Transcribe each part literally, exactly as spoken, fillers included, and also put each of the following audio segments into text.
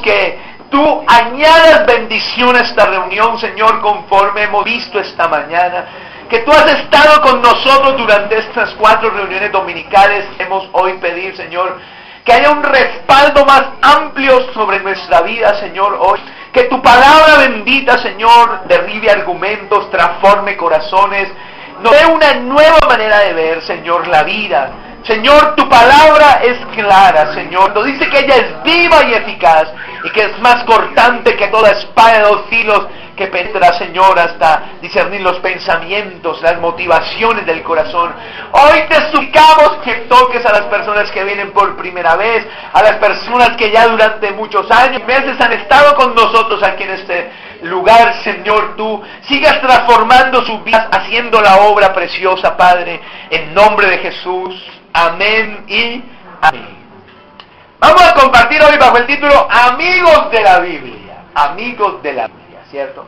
que tú añadas bendición a esta reunión, Señor, conforme hemos visto esta mañana. Que tú has estado con nosotros durante estas cuatro reuniones dominicales. Hemos hoy pedir, Señor, que haya un respaldo más amplio sobre nuestra vida, Señor, hoy. Que tu palabra bendita, Señor, derribe argumentos, transforme corazones, nos dé una nueva manera de ver, Señor, la vida. Señor, tu palabra es clara, Señor. Nos dice que ella es viva y eficaz y que es más cortante que toda espada de dos filos, que penetra, Señor, hasta discernir los pensamientos, las motivaciones del corazón. Hoy te suplicamos que toques a las personas que vienen por primera vez, a las personas que ya durante muchos años, meses han estado con nosotros aquí en este lugar, Señor. Tú sigas transformando sus vidas, haciendo la obra preciosa, Padre, en nombre de Jesús. Amén y amén. Vamos a compartir hoy bajo el título Amigos de la Biblia. Amigos de la Biblia, ¿cierto?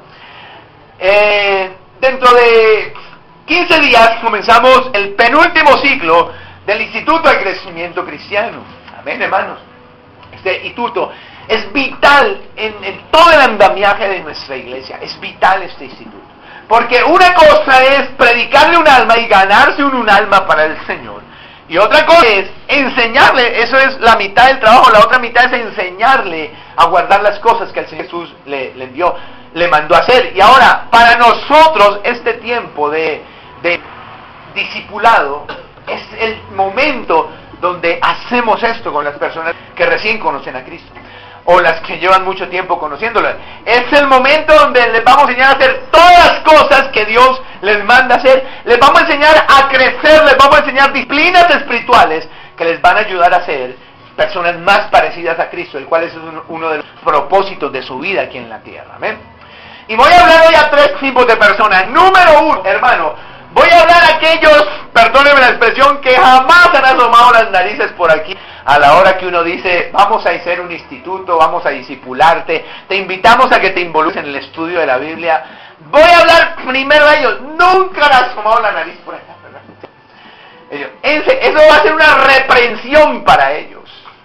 Eh, dentro de quince días comenzamos el penúltimo ciclo del Instituto de Crecimiento Cristiano. Amén, hermanos. Este instituto es vital en, en todo el andamiaje de nuestra iglesia. Es vital este instituto. Porque una cosa es predicarle un alma y ganarse un, un alma para el Señor. Y otra cosa es enseñarle, eso es la mitad del trabajo, la otra mitad es enseñarle a guardar las cosas que el Señor Jesús le, le envió, le mandó a hacer. Y ahora, para nosotros, este tiempo de, de discipulado es el momento donde hacemos esto con las personas que recién conocen a Cristo, o las que llevan mucho tiempo conociéndolo. Es el momento donde les vamos a enseñar a hacer todas las cosas que Dios les manda hacer. Les vamos a enseñar a crecer, les vamos a enseñar disciplinas espirituales que les van a ayudar a ser personas más parecidas a Cristo, el cual es uno de los propósitos de su vida aquí en la tierra. ¿Amén? Y voy a hablar hoy a tres tipos de personas. Número uno, hermano, voy a hablar a aquellos, perdónenme la expresión, que jamás han asomado las narices por aquí a la hora que uno dice, vamos a hacer un instituto, vamos a discipularte, te invitamos a que te involucres en el estudio de la Biblia. Voy a hablar primero a ellos, nunca han asomado la nariz por acá, ¿verdad? Ellos, eso va a ser una reprensión para ellos.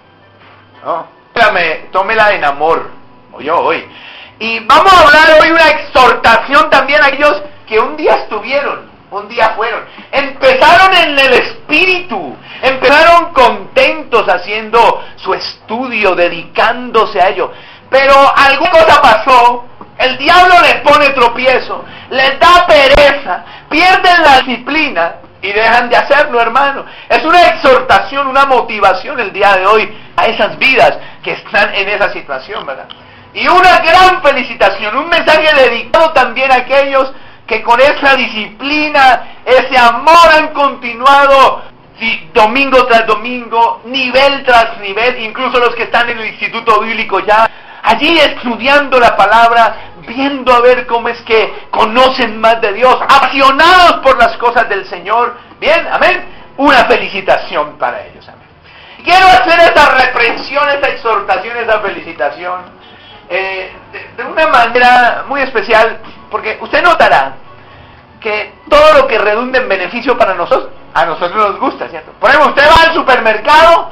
¿No? Tómela, tómela en amor, o yo hoy. Y vamos a hablar hoy una exhortación también a aquellos que un día estuvieron, un día fueron, empezaron en el espíritu, empezaron contentos haciendo su estudio, dedicándose a ello, pero alguna cosa pasó, el diablo les pone tropiezo, les da pereza, pierden la disciplina y dejan de hacerlo, hermano. Es una exhortación, una motivación el día de hoy a esas vidas que están en esa situación, ¿verdad? Y una gran felicitación, un mensaje dedicado también a aquellos que con esa disciplina, ese amor han continuado domingo tras domingo, nivel tras nivel, incluso los que están en el Instituto Bíblico ya, allí estudiando la palabra, viendo a ver cómo es que conocen más de Dios, apasionados por las cosas del Señor. Bien, amén. Una felicitación para ellos, amén. Quiero hacer esa reprensión, esa exhortación, esa felicitación, eh, de, de una manera muy especial, porque usted notará que todo lo que redunda en beneficio para nosotros, a nosotros nos gusta, ¿cierto? Por ejemplo, usted va al supermercado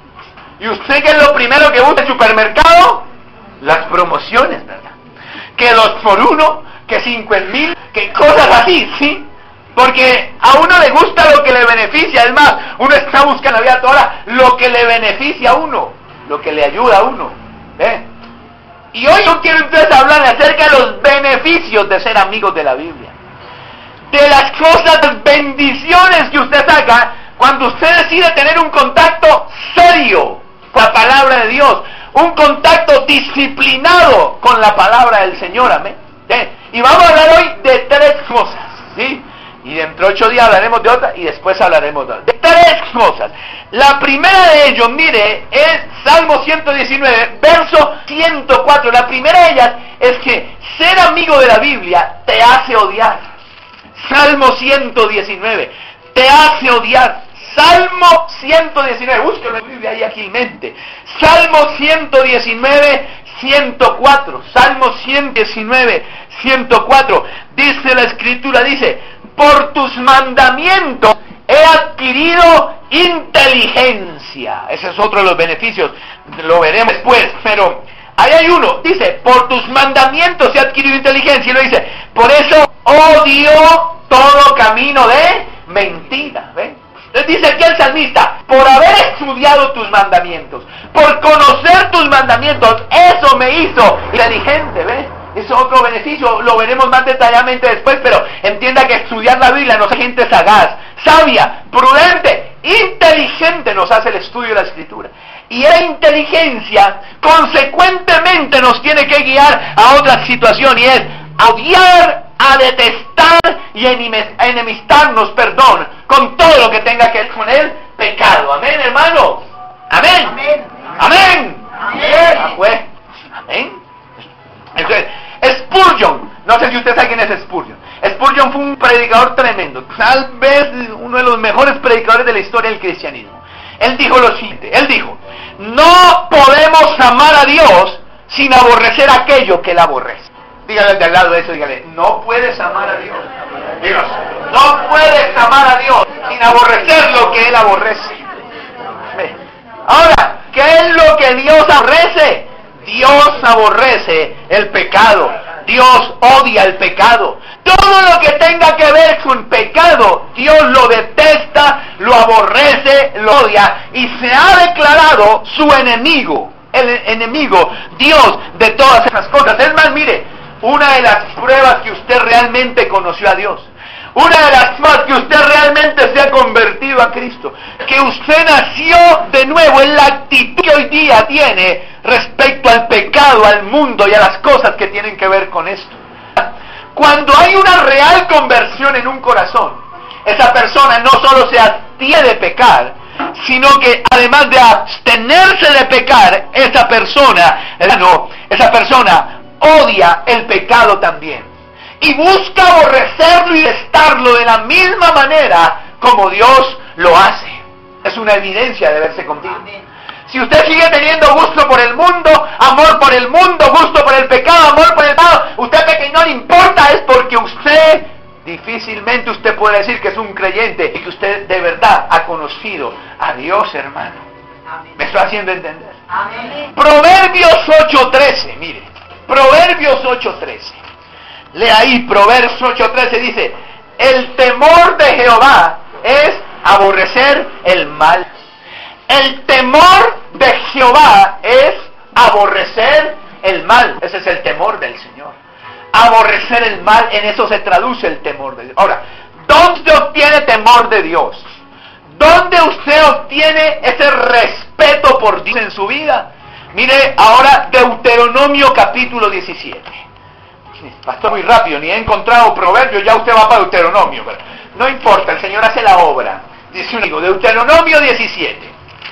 y usted, ¿qué es lo primero que busca el supermercado? Las promociones, ¿verdad? Que dos por uno, que cinco en mil, que cosas así, ¿sí? Porque a uno le gusta lo que le beneficia. Es más, uno está buscando la vida toda lo que le beneficia a uno, lo que le ayuda a uno, ¿eh? Y hoy yo quiero entonces hablar acerca de los beneficios de ser amigos de la Biblia, de las cosas, las bendiciones que usted saca cuando usted decide tener un contacto serio con la palabra de Dios, un contacto disciplinado con la palabra del Señor, amén. ¿Sí? Y vamos a hablar hoy de tres cosas, ¿sí? Y dentro de ocho días hablaremos de otra y después hablaremos de otra. De tres cosas. La primera de ellos, mire, es Salmo ciento diecinueve, verso ciento cuatro. La primera de ellas es que ser amigo de la Biblia te hace odiar. Salmo ciento diecinueve, te hace odiar. Salmo ciento diecinueve, búsquelo en la Biblia ahí ágilmente. Salmo ciento diecinueve, ciento cuatro. Salmo ciento diecinueve, ciento cuatro. Dice la Escritura, dice, por tus mandamientos he adquirido inteligencia. Ese es otro de los beneficios, lo veremos después, pero hay hay uno, dice, por tus mandamientos he adquirido inteligencia. Y lo dice, por eso odio todo camino de mentira. ¿Ven? Entonces dice aquí el salmista, por haber estudiado tus mandamientos, por conocer tus mandamientos, eso me hizo inteligente. ¿Ves? Es otro beneficio, lo veremos más detalladamente después, pero entienda que estudiar la Biblia nos hace gente sagaz, sabia, prudente, inteligente nos hace el estudio de la Escritura. Y esa inteligencia consecuentemente nos tiene que guiar a otra situación, y es a odiar, a detestar y a enemistarnos, perdón, con todo lo que tenga que ver con el pecado. Amén, hermano. Amén. Amén. Amén. Amén. Ah, pues. Amén. Entonces, Spurgeon, no sé si usted sabe quién es Spurgeon. Spurgeon fue un predicador tremendo, tal vez uno de los mejores predicadores de la historia del cristianismo. Él dijo lo siguiente, él dijo, no podemos amar a Dios sin aborrecer aquello que Él aborrece. Dígale de al lado de eso, dígale, no puedes amar a Dios. Dios, no puedes amar a Dios sin aborrecer lo que Él aborrece. Ahora, ¿qué es lo que Dios aborrece? Dios aborrece el pecado. Dios odia el pecado. Todo lo que tenga que ver con pecado, Dios lo detesta, lo aborrece, lo odia, y se ha declarado su enemigo, el enemigo, Dios de todas esas cosas. Es más, mire, una de las pruebas que usted realmente conoció a Dios, una de las más que usted realmente se ha convertido a Cristo, que usted nació de nuevo, en la actitud que hoy día tiene respecto al pecado, al mundo y a las cosas que tienen que ver con esto. Cuando hay una real conversión en un corazón, esa persona no solo se abstiene de pecar, sino que además de abstenerse de pecar, esa persona, no, esa persona odia el pecado también. Y busca aborrecerlo y detestarlo de la misma manera como Dios lo hace. Es una evidencia de verse contigo. Si usted sigue teniendo gusto por el mundo, amor por el mundo, gusto por el pecado, amor por el pecado, usted ve que no le importa, es porque usted, difícilmente usted puede decir que es un creyente y que usted de verdad ha conocido a Dios, hermano. Amén. ¿Me estoy haciendo entender? Amén. Proverbios ocho trece, mire, Proverbios ocho trece. Lea ahí, Proverbios ocho trece dice, el temor de Jehová es aborrecer el mal. El temor de Jehová es aborrecer el mal. Ese es el temor del Señor. Aborrecer el mal, en eso se traduce el temor de Dios. Ahora, ¿dónde obtiene temor de Dios? ¿Dónde usted obtiene ese respeto por Dios en su vida? Mire ahora Deuteronomio capítulo diecisiete. Pastor, muy rápido, ni he encontrado Proverbios, ya usted va para Deuteronomio. Pero no importa, el Señor hace la obra. Dice un hijo, Deuteronomio diecisiete.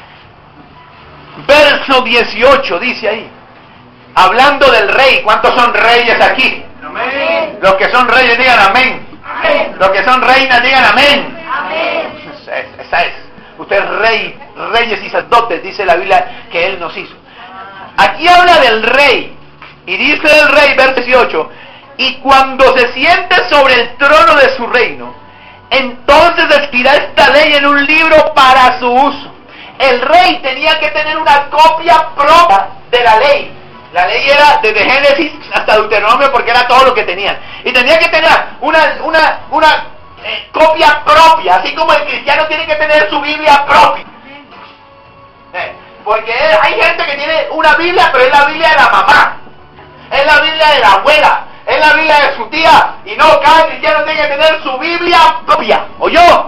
Verso dieciocho, dice ahí, hablando del rey. ¿Cuántos son reyes aquí? Amén. Los que son reyes digan amén. Amén. Los que son reinas digan amén. Amén. Esa es, esa es. Usted es rey, reyes y sacerdotes, dice la Biblia que Él nos hizo. Aquí habla del rey, y dice el rey, verso dieciocho, y cuando se siente sobre el trono de su reino, entonces escribirá esta ley en un libro para su uso. El rey tenía que tener una copia propia de la ley. La ley era desde Génesis hasta Deuteronomio porque era todo lo que tenían. Y tenía que tener una, una, una eh, copia propia, así como el cristiano tiene que tener su Biblia propia. Eh, porque hay gente que tiene una Biblia, pero es la Biblia de la mamá, es la Biblia de la abuela, es la Biblia de su tía. Y no, cada cristiano tiene que tener su Biblia propia. ¿Oyó?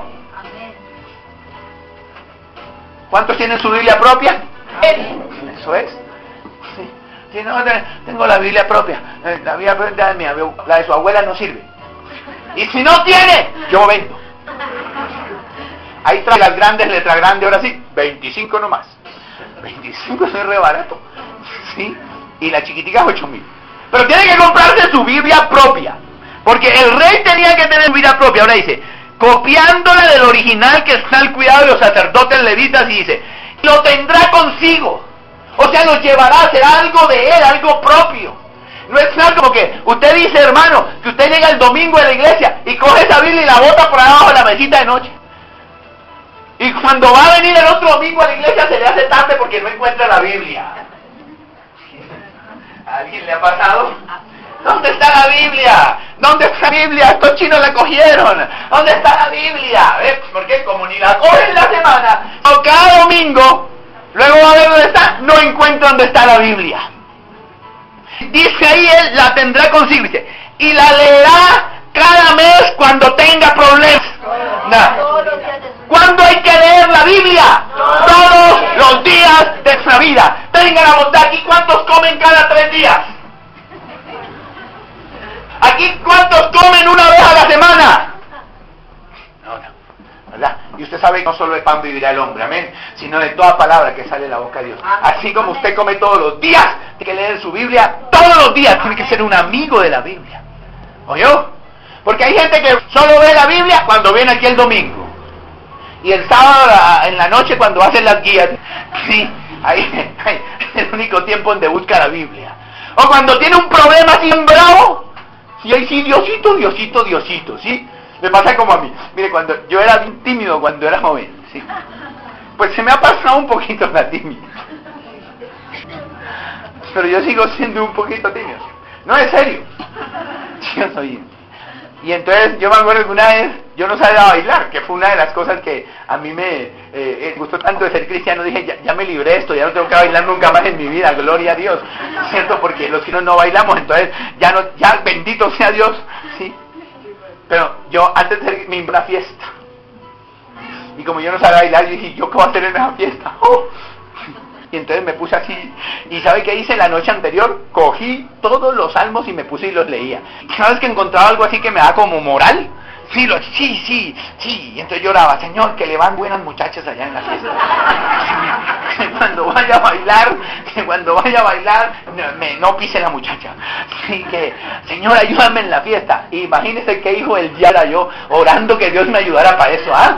¿Cuántos tienen su Biblia propia? Eso es. Sí. Sí, no, tengo la Biblia propia. La Biblia propia de mi abuela, la de su abuela no sirve. Y si no tiene, yo vendo. Ahí trae las grandes, letra grande, ahora sí, veinticinco nomás. veinticinco es re barato. Sí. Y la chiquitica ocho mil. Pero tiene que comprarse su Biblia propia. Porque el rey tenía que tener su Biblia propia. Ahora dice, copiándola del original que está al cuidado de los sacerdotes levitas, y dice, lo tendrá consigo. O sea, lo llevará, será algo de él, algo propio. No es algo como que usted dice, hermano, que usted llega el domingo a la iglesia y coge esa Biblia y la bota por abajo de la mesita de noche. Y cuando va a venir el otro domingo a la iglesia se le hace tarde porque no encuentra la Biblia. ¿A alguien le ha pasado? ¿Dónde está la Biblia? ¿Dónde está la Biblia? Estos chinos la cogieron. ¿Dónde está la Biblia? ¿Ves? Porque como ni la cogen la semana, o cada domingo, luego va a ver dónde está, no encuentra dónde está la Biblia. Dice ahí él, la tendrá consigo, dice, y la leerá cada mes cuando tenga problemas. No. ¿Cuándo hay que leer la Biblia? Todos los días de nuestra vida. Tenga la bondad, aquí cuántos comen cada tres días. Aquí cuántos comen una vez a la semana. No, no, ¿verdad? Y usted sabe que no solo de pan vivirá el hombre, amén, sino de toda palabra que sale de la boca de Dios. Así como usted come todos los días, tiene que leer su Biblia todos los días, tiene que ser un amigo de la Biblia. ¿Oyó? Porque hay gente que solo ve la Biblia cuando viene aquí el domingo. Y el sábado en la noche cuando hacen las guías. Sí, ahí es el único tiempo donde busca la Biblia. O cuando tiene un problema así en bravo. Y ahí sí, Diosito, Diosito, Diosito, ¿sí? Me pasa como a mí. Mire, cuando yo era bien tímido cuando era joven, ¿sí? Pues se me ha pasado un poquito la timidez. Pero yo sigo siendo un poquito tímido. No, es serio. Yo soy... Y entonces yo me acuerdo que una vez yo no sabía bailar, que fue una de las cosas que a mí me eh, eh, gustó tanto de ser cristiano. Dije, ya, ya me libré de esto, ya no tengo que bailar nunca más en mi vida, gloria a Dios, ¿cierto? Porque los chinos no bailamos, entonces ya no, ya bendito sea Dios, ¿sí? Pero yo antes de ser, me invité a una fiesta, y como yo no sabía bailar, yo dije, ¿yo qué voy a hacer en esa fiesta? ¡Oh! Y entonces me puse así, y ¿sabe qué hice la noche anterior? Cogí todos los salmos y me puse y los leía. ¿Cada vez que encontraba algo así que me da como moral? Sí, lo, sí, sí, sí. Y entonces lloraba, Señor, que le van buenas muchachas allá en la fiesta. Que cuando vaya a bailar, que cuando vaya a bailar, no, me, no pise la muchacha. Así que, Señor, ayúdame en la fiesta. Imagínese qué hijo del día era yo, orando que Dios me ayudara para eso, ¿ah?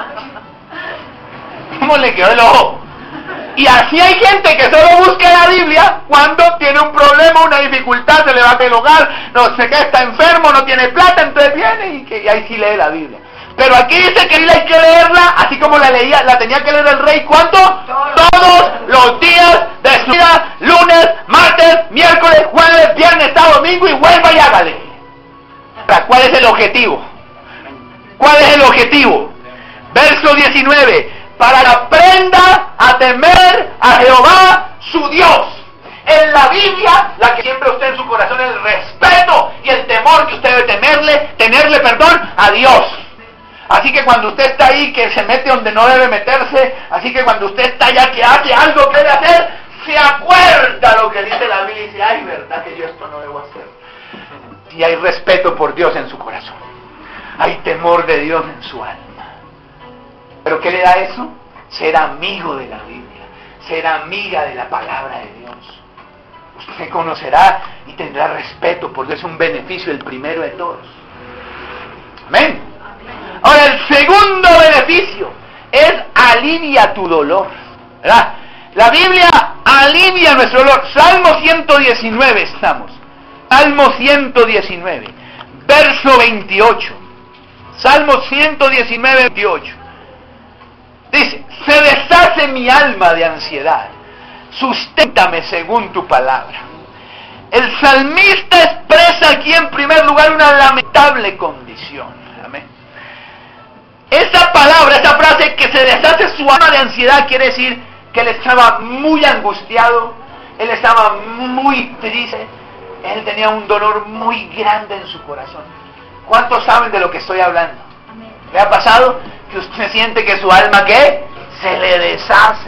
¿Cómo le quedó el ojo? Y así hay gente que solo busca la Biblia cuando tiene un problema, una dificultad, se le va a el hogar, no sé qué, está enfermo, no tiene plata, entonces viene y, que, y ahí sí lee la Biblia. Pero aquí dice que hay que leerla, así como la leía, la tenía que leer el rey, ¿cuánto? Todos los días de su vida, lunes, martes, miércoles, jueves, viernes, sábado, domingo, y vuelva y hágale. ¿Cuál es el objetivo? ¿Cuál es el objetivo? Verso diecinueve. Para que aprenda a temer a Jehová su Dios. En la Biblia, la que siempre usted en su corazón es el respeto y el temor que usted debe temerle, tenerle, perdón, a Dios. Así que cuando usted está ahí, que se mete donde no debe meterse, así que cuando usted está allá que hace algo que debe hacer, se acuerda lo que dice la Biblia y dice, ay, verdad que yo esto no debo hacer. Y hay respeto por Dios en su corazón. Hay temor de Dios en su alma. ¿Pero qué le da eso? Ser amigo de la Biblia, ser amiga de la palabra de Dios. Usted conocerá y tendrá respeto, porque es un beneficio, el primero de todos. Amén. Ahora, el segundo beneficio es alivia tu dolor, ¿verdad? La Biblia alivia nuestro dolor. Salmo ciento diecinueve estamos. Salmo ciento diecinueve, verso veintiocho. Salmo ciento diecinueve, veintiocho. Dice, se deshace mi alma de ansiedad, susténtame según tu palabra. El salmista expresa aquí en primer lugar una lamentable condición. Amén. Esa palabra, esa frase, que se deshace su alma de ansiedad, quiere decir que él estaba muy angustiado, él estaba muy triste, él tenía un dolor muy grande en su corazón. ¿Cuántos saben de lo que estoy hablando? ¿Le ha pasado que usted siente que su alma, ¿qué? Se le deshace.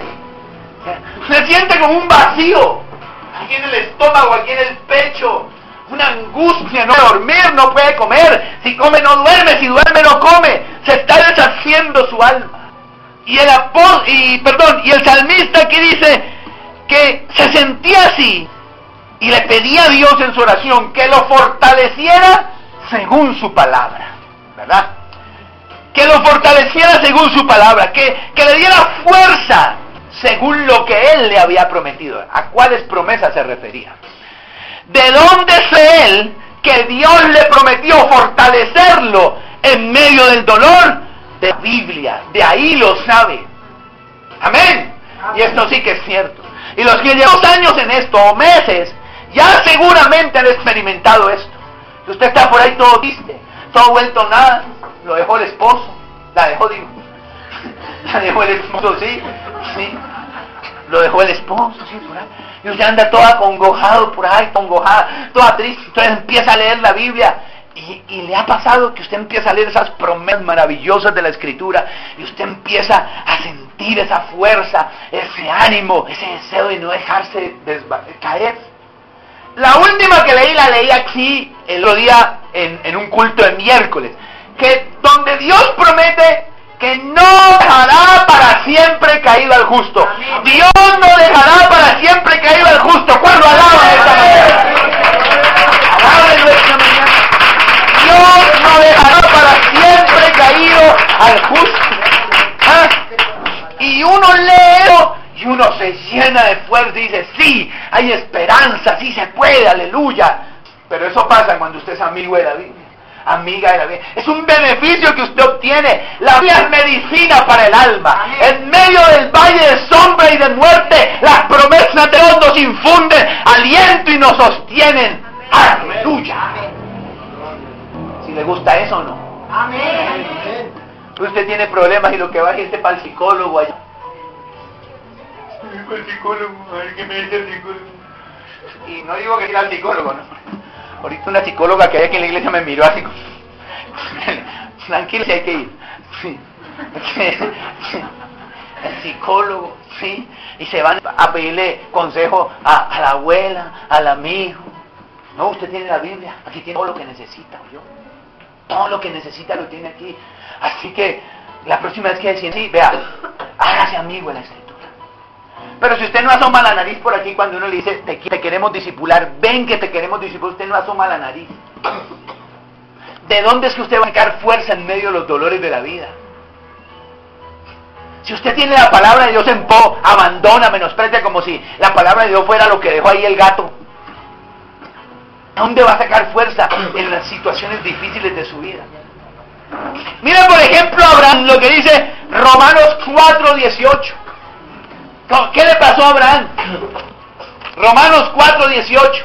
Se siente como un vacío, aquí en el estómago, aquí en el pecho, una angustia, no puede dormir, no puede comer, si come no duerme, si duerme no come, se está deshaciendo su alma. Y el apó, y perdón, y el salmista aquí dice que se sentía así y le pedía a Dios en su oración que lo fortaleciera según su palabra, ¿verdad? Que lo fortaleciera según su palabra, que, que le diera fuerza según lo que él le había prometido. ¿A cuáles promesas se refería? ¿De dónde sé él que Dios le prometió fortalecerlo en medio del dolor? De la Biblia, de ahí lo sabe. Amén. Y esto sí que es cierto. Y los que llevamos años en esto, o meses, ya seguramente han experimentado esto. Usted está por ahí todo triste, todo vuelto nada, lo dejó el esposo, la dejó, digo, la dejó el esposo, sí, sí, lo dejó el esposo, sí, por ahí. Y usted anda todo acongojado por ahí, acongojada, toda triste. Entonces empieza a leer la Biblia y, y le ha pasado que usted empieza a leer esas promesas maravillosas de la Escritura y usted empieza a sentir esa fuerza, ese ánimo, ese deseo de no dejarse desva- caer. La última que leí, la leí aquí el otro día en, en un culto de miércoles, que donde Dios promete que no dejará para siempre caído al justo. Amén. Dios no dejará para siempre caído al justo. ¿Cuándo alaba esta mañana? Alábenlo esta mañana. Dios no dejará para siempre caído al justo. ¿Ah? Y uno lee y uno se llena de fuerza y dice, sí, hay esperanza, sí se puede, aleluya. Pero eso pasa cuando usted es amigo de la Biblia. Amiga de la vida. Es un beneficio que usted obtiene. La vida es medicina para el alma. Amén. En medio del valle de sombra y de muerte, las promesas de Dios nos infunden aliento y nos sostienen. Amén. Aleluya. Amén. Si le gusta eso o no. Amén. Usted tiene problemas y lo que va es irse para el psicólogo allá. Para el psicólogo, a ver qué me dice el psicólogo. Y no digo que ir al psicólogo, no. Ahorita una psicóloga que hay aquí en la iglesia me miró así, tranquilo, si hay que ir, sí. El psicólogo, sí, y se van a pedirle consejo a, a la abuela, al amigo. No, usted tiene la Biblia, aquí tiene todo lo que necesita, yo. Todo lo que necesita lo tiene aquí. Así que la próxima vez que deciden, sí, vea, hágase amigo de la Escritura. Pero si usted no asoma la nariz por aquí cuando uno le dice, te, te queremos disipular, ven que te queremos disipular, usted no asoma la nariz. ¿De dónde es que usted va a sacar fuerza en medio de los dolores de la vida? Si usted tiene la palabra de Dios en po, abandona, menosprecia como si la palabra de Dios fuera lo que dejó ahí el gato. ¿A dónde va a sacar fuerza en las situaciones difíciles de su vida? Mira por ejemplo a Abraham, lo que dice Romanos cuatro dieciocho. ¿Qué le pasó a Abraham? Romanos cuatro dieciocho.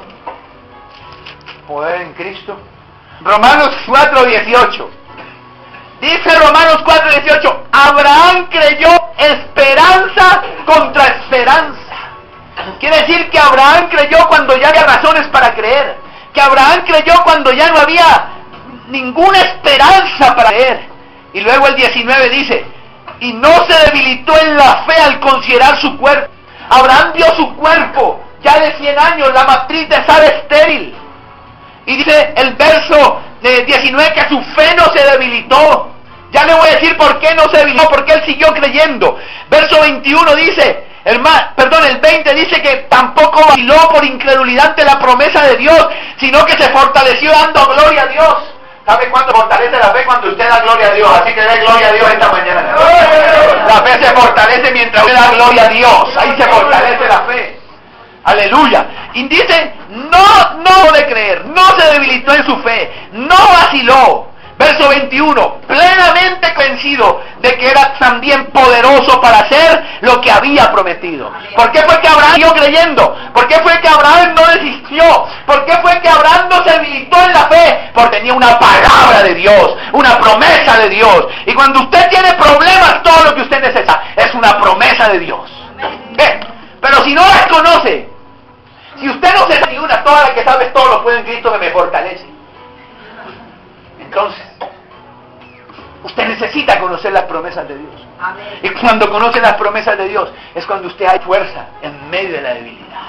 Poder en Cristo. Romanos cuatro dieciocho. Dice Romanos cuatro dieciocho. Abraham creyó esperanza contra esperanza. Quiere decir que Abraham creyó cuando ya había razones para creer. Que Abraham creyó cuando ya no había ninguna esperanza para creer. Y luego el diecinueve dice, y no se debilitó en la fe al considerar su cuerpo. Abraham vio su cuerpo, ya de cien años, la matriz de Sara estéril. Y dice el verso de diecinueve que su fe no se debilitó. Ya le voy a decir por qué no se debilitó, porque él siguió creyendo. Verso veintiuno dice, hermano, perdón, el veinte dice que tampoco vaciló por incredulidad ante la promesa de Dios, sino que se fortaleció dando gloria a Dios. ¿Sabe cuándo fortalece la fe? Cuando usted da gloria a Dios. Así que dé gloria a Dios esta mañana. La fe se fortalece mientras usted da gloria a Dios. Ahí se fortalece la fe. Aleluya. Y dice, no, no de creer, no se debilitó en su fe, no vaciló. Verso veintiuno, plenamente convencido de que era también poderoso para hacer lo que había prometido. ¿Por qué fue que Abraham siguió creyendo? ¿Por qué fue que Abraham no desistió? ¿Por qué fue que Abraham no se debilitó en la fe? Porque tenía una palabra de Dios, una promesa de Dios. Y cuando usted tiene problemas, todo lo que usted necesita es una promesa de Dios. ¿Qué? Pero si no las conoce, si usted no se sabe ni una, toda la que sabe todo lo puede en Cristo que me fortalece. Entonces, usted necesita conocer las promesas de Dios. Amén. Y cuando conoce las promesas de Dios, es cuando usted hay fuerza en medio de la debilidad.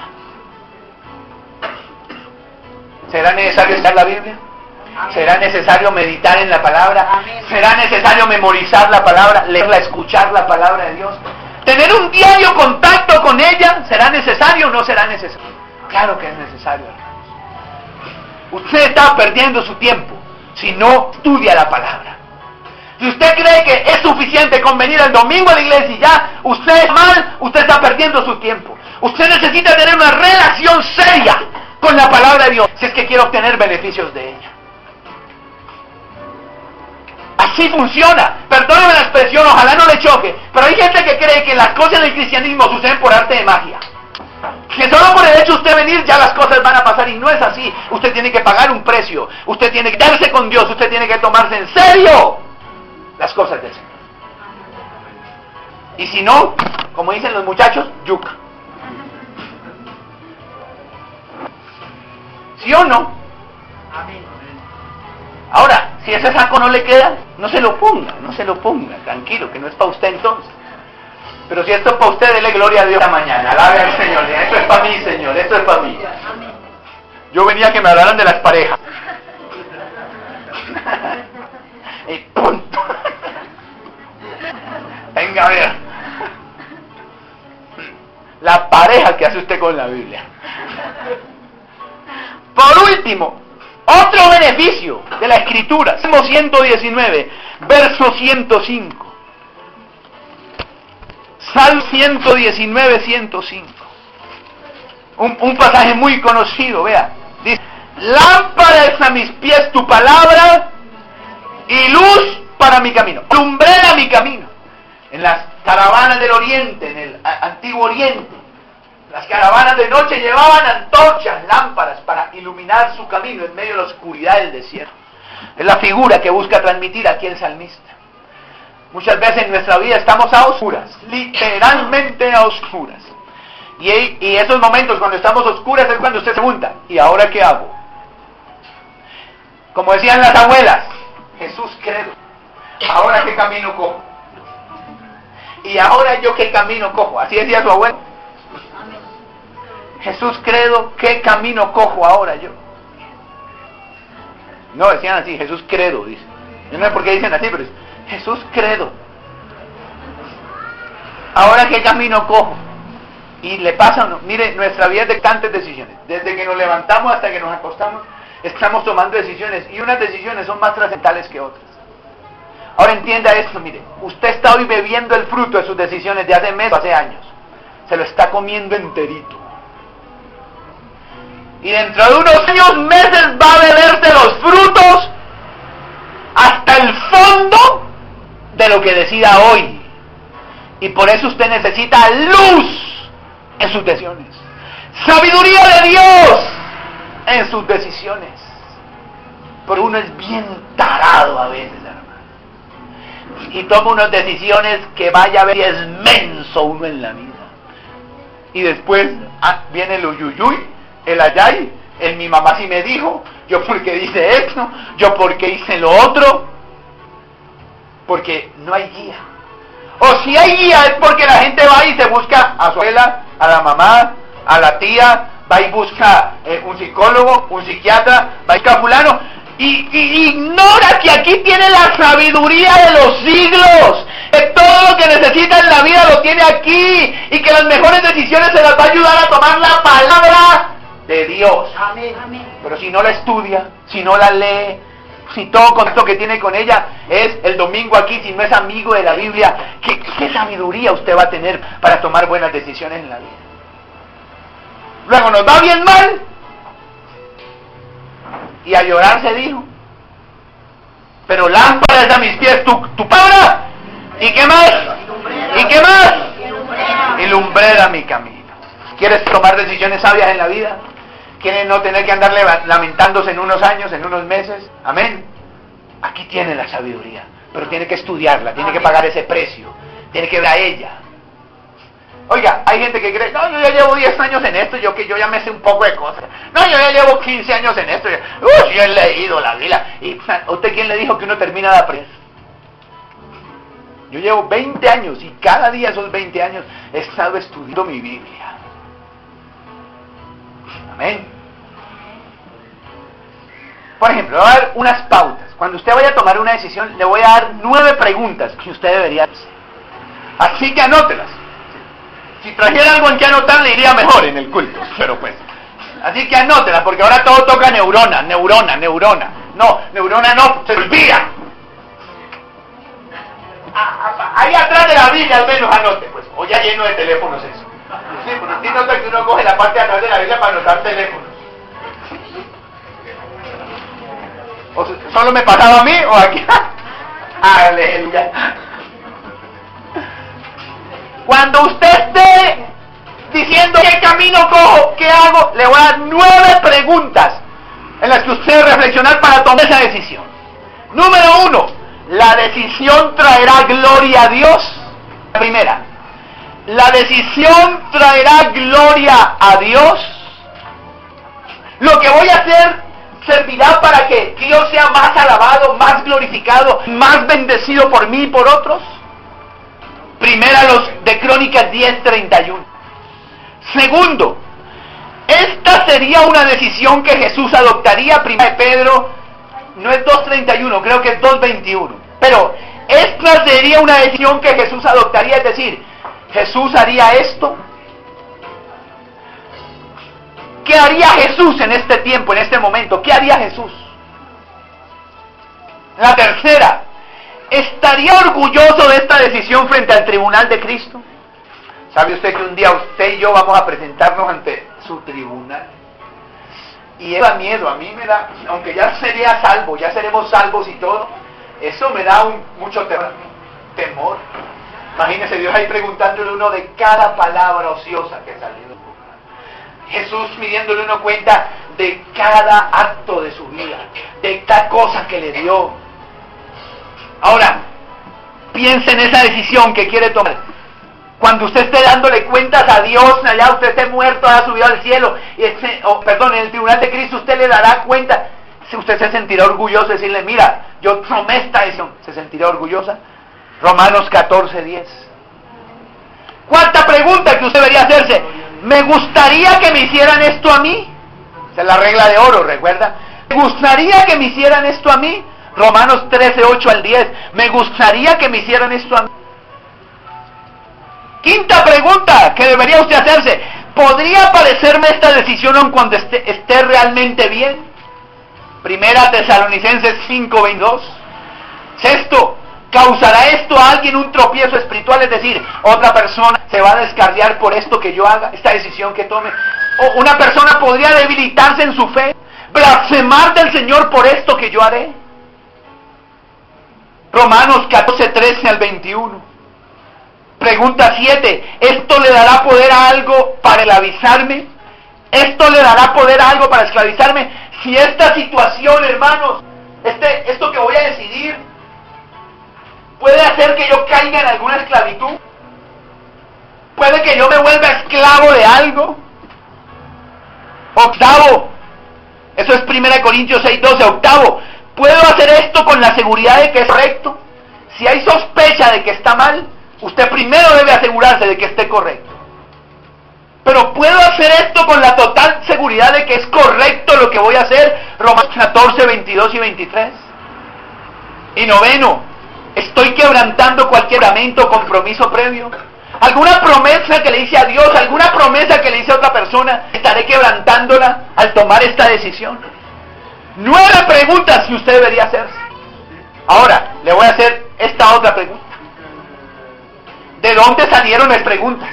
¿Será necesario estar en la Biblia? Amén. ¿Será necesario meditar en la palabra? Amén. ¿Será necesario memorizar la palabra, leerla, escuchar la palabra de Dios? ¿Tener un diario contacto con ella? ¿Será necesario o no será necesario? Claro que es necesario, hermanos. Usted está perdiendo su tiempo si no estudia la palabra. Si usted cree que es suficiente con venir el domingo a la iglesia y ya usted es mal, usted está perdiendo su tiempo. Usted necesita tener una relación seria con la palabra de Dios si es que quiere obtener beneficios de ella. Así funciona. Perdóneme la expresión, ojalá no le choque, pero hay gente que cree que las cosas del cristianismo suceden por arte de magia. Que solo por el hecho de usted venir ya las cosas van a pasar, y no es así. Usted tiene que pagar un precio, usted tiene que darse con Dios, usted tiene que tomarse en serio las cosas del Señor. Y si no, como dicen los muchachos, yuca. ¿Sí o no? Ahora, si ese saco no le queda, no se lo ponga, no se lo ponga, tranquilo, que no es para usted entonces. Pero si esto es para usted, dele gloria a Dios esta mañana, alabe al Señor. Esto es para mí, Señor, esto es para mí. Yo venía a que me hablaran de las parejas. Y punto. Venga a ver. La pareja que hace usted con la Biblia. Por último, otro beneficio de la Escritura. Salmo ciento diecinueve, verso ciento cinco. Salmo ciento diecinueve, ciento cinco. Un, un pasaje muy conocido, vea. Dice: lámpara es a mis pies tu palabra y luz para mi camino. Lumbrera mi camino. En las caravanas del Oriente, en el a, antiguo Oriente, las caravanas de noche llevaban antorchas, lámparas para iluminar su camino en medio de la oscuridad del desierto. Es la figura que busca transmitir aquí el salmista. Muchas veces en nuestra vida estamos a oscuras, literalmente a oscuras. Y, y esos momentos cuando estamos a oscuras es cuando usted se pregunta: ¿y ahora qué hago? Como decían las abuelas, Jesús credo, ¿ahora qué camino cojo? ¿Y ahora yo qué camino cojo? Así decía su abuela. Jesús credo, ¿qué camino cojo ahora yo? No, decían así, Jesús credo, dice. Yo no sé por qué dicen así, pero es Jesús credo. ¿Ahora qué camino cojo? Y le pasa, no, mire, nuestra vida es de tantas decisiones. Desde que nos levantamos hasta que nos acostamos, estamos tomando decisiones, y unas decisiones son más trascendentales que otras. Ahora entienda esto, mire, usted está hoy bebiendo el fruto de sus decisiones de hace meses o hace años. Se lo está comiendo enterito. Y dentro de unos años, meses, va a beberse los frutos hasta el fondo de lo que decida hoy. Y por eso usted necesita luz en sus decisiones, sabiduría de Dios en sus decisiones. Pero uno es bien tarado a veces, hermano, y toma unas decisiones que vaya a ver, y es menso uno en la vida. Y después ah, viene el uyuyuy, el ayay, el mi mamá sí me dijo, yo porque dice esto, yo porque hice lo otro. Porque no hay guía. O si hay guía es porque la gente va y se busca a su abuela, a la mamá, a la tía, va y busca eh, un psicólogo, un psiquiatra, va y busca a fulano, y, y ignora que aquí tiene la sabiduría de los siglos, que todo lo que necesita en la vida lo tiene aquí, y que las mejores decisiones se las va a ayudar a tomar la palabra de Dios. Amén. Amén. Pero si no la estudia, si no la lee, si todo contacto que tiene con ella es el domingo aquí, si no es amigo de la Biblia, ¿qué, qué sabiduría usted va a tener para tomar buenas decisiones en la vida? Luego nos va bien mal, y a llorar se dijo. Pero lámpara es a mis pies tu, tu palabra, ¿y qué más? ¿Y qué más? Y lumbrera mi camino. ¿Quieres tomar decisiones sabias en la vida? ¿Quieren no tener que andar lamentándose en unos años, en unos meses? Amén. Aquí tiene la sabiduría, pero tiene que estudiarla, tiene que pagar ese precio, tiene que ver a ella. Oiga, hay gente que cree, no, yo ya llevo diez años en esto, yo que yo ya me sé un poco de cosas. No, yo ya llevo quince años en esto, uy, yo he leído la Biblia. ¿Y usted quién le dijo que uno termina de aprender? Yo llevo veinte años, y cada día esos veinte años he estado estudiando mi Biblia. Amén. Por ejemplo, le voy a dar unas pautas. Cuando usted vaya a tomar una decisión, le voy a dar nueve preguntas que usted debería hacer. Así que anótelas. Si trajera algo en que anotar, le iría mejor en el culto. Pero pues, así que anótelas, porque ahora todo toca neurona, neurona, neurona. No, neurona no, se olvida. Ahí atrás de la Biblia al menos anote, pues. O ya lleno de teléfonos eso. Sí, pero sí nota que uno coge la parte de atrás de la Biblia para anotar teléfonos. ¿O solo me pasaba a mí o aquí? Aleluya. Cuando usted esté diciendo ¿qué camino cojo? ¿Qué hago? Le voy a dar nueve preguntas en las que usted debe reflexionar para tomar esa decisión. Número uno, ¿la decisión traerá gloria a Dios? La primera, ¿la decisión traerá gloria a Dios? ¿Lo que voy a hacer servirá para que Dios sea más alabado, más glorificado, más bendecido por mí y por otros? Primera los de Crónicas diez treinta y uno. Segundo, esta sería una decisión que Jesús adoptaría. Primera de Pedro, no es dos treinta y uno, creo que es dos veintiuno. Pero esta sería una decisión que Jesús adoptaría, es decir, Jesús haría esto. ¿Qué haría Jesús en este tiempo, en este momento? ¿Qué haría Jesús? La tercera, ¿estaría orgulloso de esta decisión frente al tribunal de Cristo? ¿Sabe usted que un día usted y yo vamos a presentarnos ante su tribunal? Y eso da miedo, a mí me da, aunque ya sería salvo, ya seremos salvos y todo, eso me da un, mucho temor. temor. Imagínese Dios ahí preguntándole uno de cada palabra ociosa que salió. Jesús midiéndole uno cuenta de cada acto de su vida, de cada cosa que le dio. Ahora, piense en esa decisión que quiere tomar. Cuando usted esté dándole cuentas a Dios, allá usted esté muerto, haya subido al cielo, y este, oh, perdón, en el tribunal de Cristo usted le dará cuenta. Si usted se sentirá orgulloso de decirle, mira, yo tomé esta decisión, ¿se sentirá orgullosa? Romanos catorce diez. Cuarta pregunta que usted debería hacerse: ¿me gustaría que me hicieran esto a mí? Esa es la regla de oro, ¿recuerda? ¿Me gustaría que me hicieran esto a mí? Romanos trece ocho al diez. ¿Me gustaría que me hicieran esto a mí? Quinta pregunta que debería usted hacerse: ¿podría parecerme esta decisión aun cuando esté, esté realmente bien? Primera Tesalonicenses cinco veintidós. Sexto, ¿causará esto a alguien un tropiezo espiritual? Es decir, otra persona se va a descarriar por esto que yo haga, esta decisión que tome. O una persona podría debilitarse en su fe, blasfemar del Señor por esto que yo haré. Romanos catorce trece al veintiuno. Pregunta siete, ¿esto le dará poder a algo para esclavizarme? ¿Esto le dará poder a algo para esclavizarme? Si esta situación, hermanos, este, esto que voy a decidir, puede hacer que yo caiga en alguna esclavitud, puede que yo me vuelva esclavo de algo. Octavo, eso es primera Corintios seis doce. Octavo, ¿puedo hacer esto con la seguridad de que es correcto? Si hay sospecha de que está mal, usted primero debe asegurarse de que esté correcto. Pero ¿puedo hacer esto con la total seguridad de que es correcto lo que voy a hacer? Romanos catorce veintidós y veintitrés. Y noveno, ¿estoy quebrantando cualquier juramento o compromiso previo? ¿Alguna promesa que le hice a Dios, alguna promesa que le hice a otra persona, estaré quebrantándola al tomar esta decisión? Nueve preguntas que usted debería hacerse. Ahora, le voy a hacer esta otra pregunta. ¿De dónde salieron las preguntas?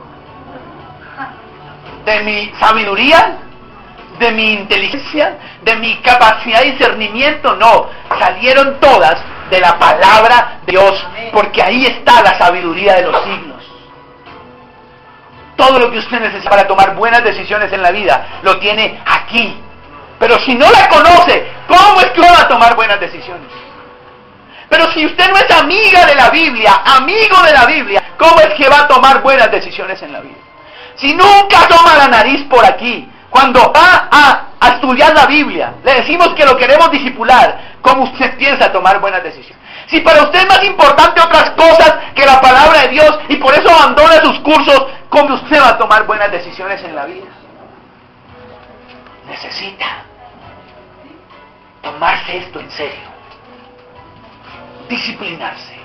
¿De mi sabiduría? ¿De mi inteligencia? ¿De mi capacidad de discernimiento? No, salieron todas de la palabra de Dios, porque ahí está la sabiduría de los siglos. Todo lo que usted necesita para tomar buenas decisiones en la vida, lo tiene aquí. Pero si no la conoce, ¿cómo es que va a tomar buenas decisiones? Pero si usted no es amiga de la Biblia, amigo de la Biblia, ¿cómo es que va a tomar buenas decisiones en la vida? Si nunca toma la nariz por aquí, cuando va a, a estudiar la Biblia, le decimos que lo queremos discipular, ¿cómo usted piensa tomar buenas decisiones? Si para usted es más importante otras cosas que la palabra de Dios y por eso abandona sus cursos, ¿cómo usted va a tomar buenas decisiones en la vida? Necesita tomarse esto en serio, disciplinarse.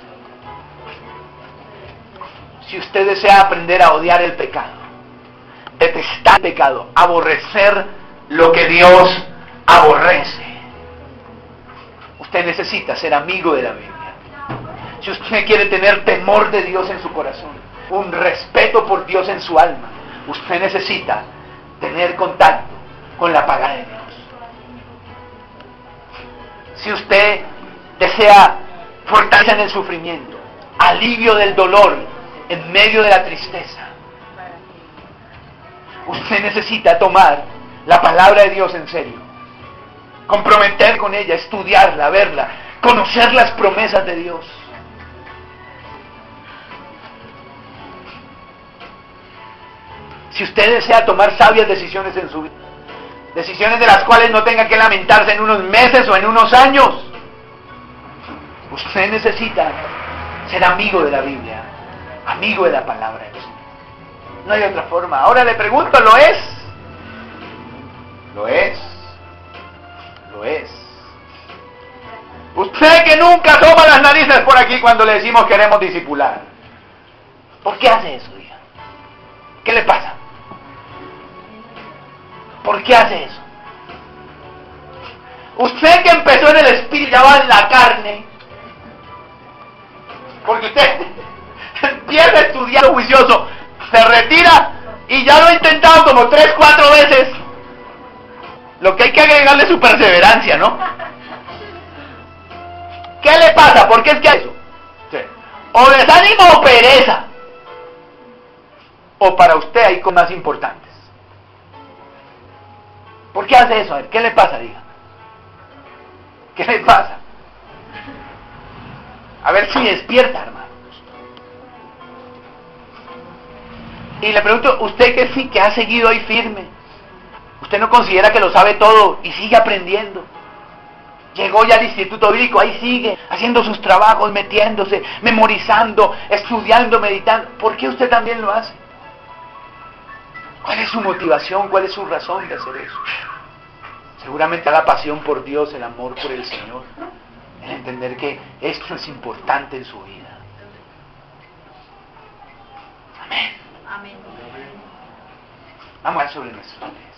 Si usted desea aprender a odiar el pecado, detestar el pecado, aborrecer lo que Dios aborrece, usted necesita ser amigo de la Biblia. Si usted quiere tener temor de Dios en su corazón, un respeto por Dios en su alma, usted necesita tener contacto con la palabra de Dios. Si usted desea fortaleza en el sufrimiento, alivio del dolor en medio de la tristeza, Usted necesita tomar la palabra de Dios en serio, comprometer con ella, estudiarla, verla, conocer las promesas de Dios. Si usted desea tomar sabias decisiones en su vida, decisiones de las cuales no tenga que lamentarse en unos meses o en unos años, usted necesita ser amigo de la Biblia, amigo de la palabra de Dios. No hay otra forma. Ahora le pregunto, ¿lo es? Lo es. Lo es. Usted que nunca toma las narices por aquí cuando le decimos queremos discipular. ¿Por qué hace eso, hija? ¿Qué le pasa? ¿Por qué hace eso? Usted que empezó en el espíritu ya va en la carne. Porque usted empieza a estudiar juicioso, se retira y ya lo ha intentado como tres, cuatro veces. Lo que hay que agregarle es su perseverancia, ¿no? ¿Qué le pasa? ¿Por qué es que hace eso? Sí. O desánimo o pereza. O para usted hay cosas más importantes. ¿Por qué hace eso? A ver, ¿qué le pasa, diga? ¿Qué le pasa? A ver si despierta, hermano. Y le pregunto, usted que sí, que ha seguido ahí firme. Usted no considera que lo sabe todo y sigue aprendiendo. Llegó ya al instituto bíblico, ahí sigue, haciendo sus trabajos, metiéndose, memorizando, estudiando, meditando. ¿Por qué usted también lo hace? ¿Cuál es su motivación? ¿Cuál es su razón de hacer eso? Seguramente la pasión por Dios, el amor por el Señor, el entender que esto es importante en su vida. Amén. Amén. Vamos a ver sobre nuestros pies.